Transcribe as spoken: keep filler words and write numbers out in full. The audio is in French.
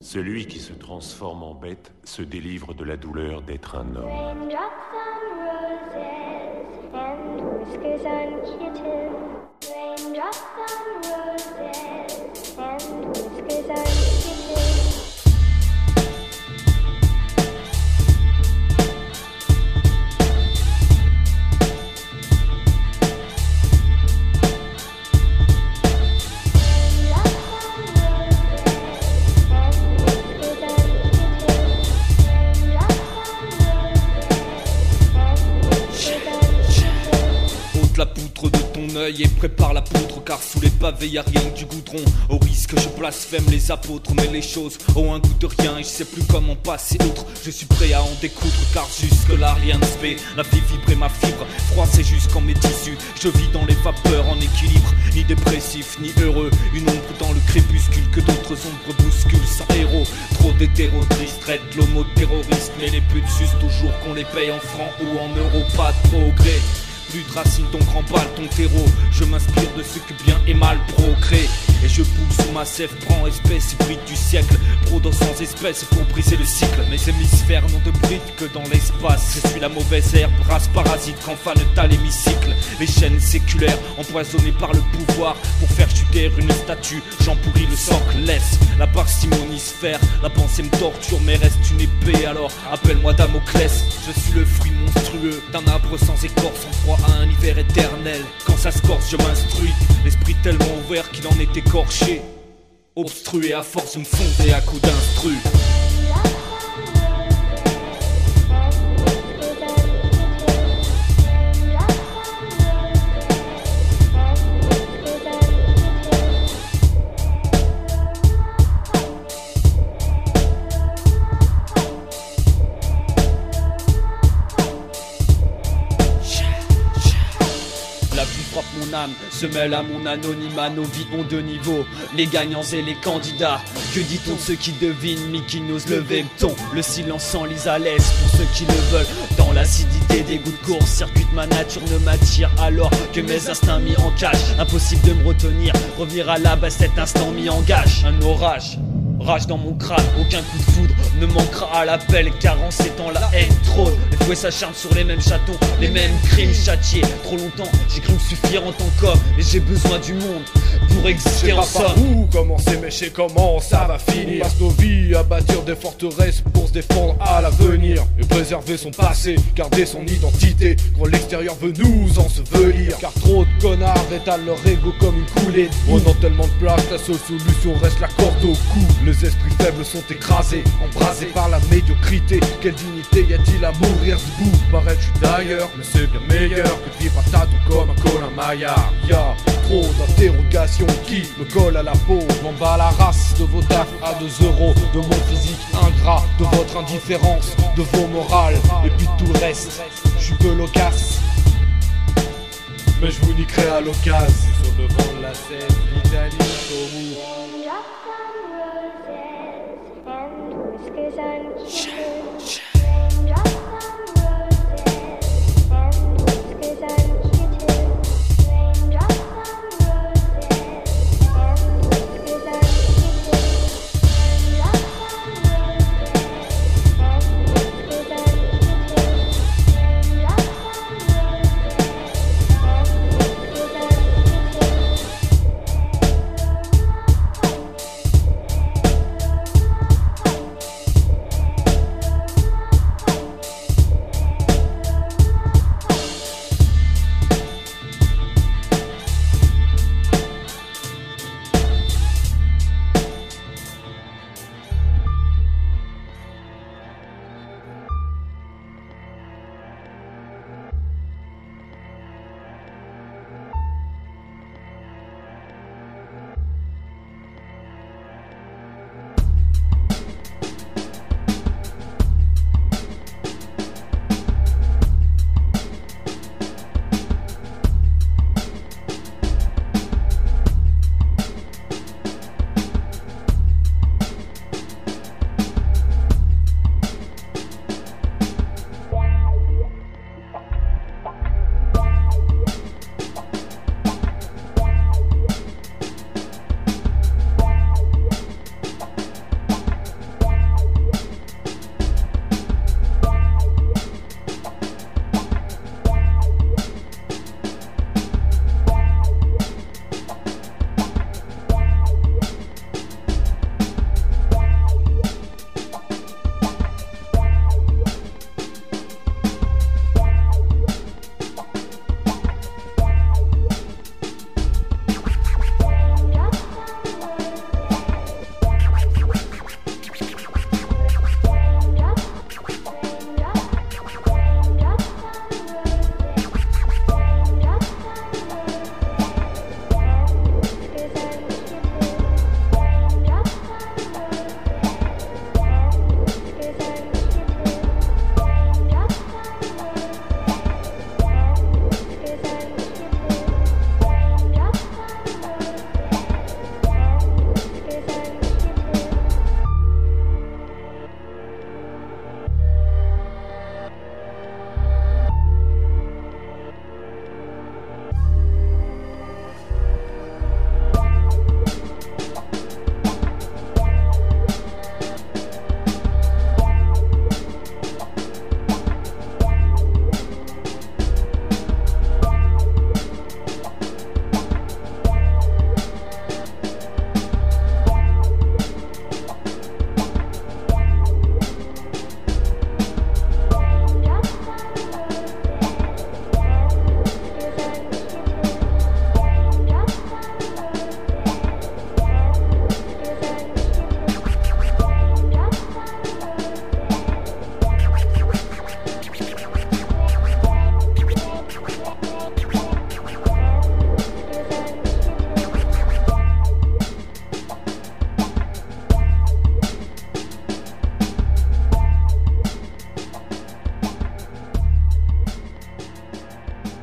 Celui qui se transforme en bête se délivre de la douleur d'être un homme. Raindrops on roses and whiskers on kittens. Raindrops on roses and whiskers on kittens. La poutre de ton œil et prépare la poutre, car sous les pavés y a rien que du goudron. Au risque je blasphème les apôtres, mais les choses ont un goût de rien et je sais plus comment passer outre. Je suis prêt à en découdre car jusque là rien ne se fait. La vie vibre et ma fibre froissée jusqu'en mes tissus. Je vis dans les vapeurs en équilibre, ni dépressif ni heureux. Une ombre dans le crépuscule que d'autres ombres bousculent sans héros. Trop d'hétéros tristes traitent l'homo terroriste, mais les putes sucent toujours qu'on les paye en francs ou en euros. Pas de progrès. Plus de racines, donc remballe ton terreau. Je m'inspire de ce que bien et mal procrée. Et je pousse sous ma sève, prends espèce hybride du siècle. Prodant sans espèce pour briser le cycle. Mes hémisphères n'ont de bride que dans l'espace. Je suis la mauvaise herbe, race parasite quand fan t'as l'hémicycle. Les chaînes séculaires, empoisonnées par le pouvoir. Pour faire chuter une statue, j'en pourris le socle. Laisse la parcimonie se faire. La pensée me torture mais reste une épée. Alors appelle-moi Damoclès. Je suis le fruit monstrueux d'un arbre sans écorce, en proie à un hiver éternel. Quand ça se corse je m'instruis. L'esprit tellement ouvert qu'il en est écorché. Obstrué à force de me fonder à coups d'instru. La vie frappe mon âme, se mêle à mon anonymat. Nos vies ont deux niveaux, les gagnants et les candidats. Que dit-on de ceux qui devinent, mais qui n'osent lever le ton? Le silence s'enlise à l'aise pour ceux qui le veulent. Dans l'acidité des goûts de course, circuite ma nature ne m'attire alors que mes instincts mis en cage. Impossible de me retenir, revenir à la base, cet instant mis en gage. Un orage rage dans mon crâne, aucun coup de foudre ne manquera à l'appel, car en ces temps la haine trône. Les fouets s'acharnent sur les mêmes chatons, les mêmes crimes châtiés. Trop longtemps j'ai cru me suffire en tant qu'homme, et j'ai besoin du monde pour exister en somme. Où commencer mais je sais comment ça va finir. On passe nos vies à bâtir des forteresses pour se défendre à l'avenir et préserver son passé, garder son identité quand l'extérieur veut nous ensevelir. Car trop de connards étalent leur ego comme une coulée de boue. Prenant tellement de place, la seule solution reste la corde au cou. Les esprits faibles sont écrasés, embrasés par la médiocrité. Quelle dignité y a-t-il à mourir debout? Paraît que je suis d'ailleurs, mais c'est bien meilleur que de vivre à tâtons comme un Colin Maillard. Y'a trop d'interrogations qui me collent à la peau. Je m'en bats la race de vos tafs à deux euros, de mon physique ingrat, de votre indifférence, de vos morales, et puis de tout le reste. Je suis peu loquace, mais je vous niquerai à l'occasion. Sur le devant de la scène, l'Italie, au mou. Raindrops on roses and whiskers on kittens.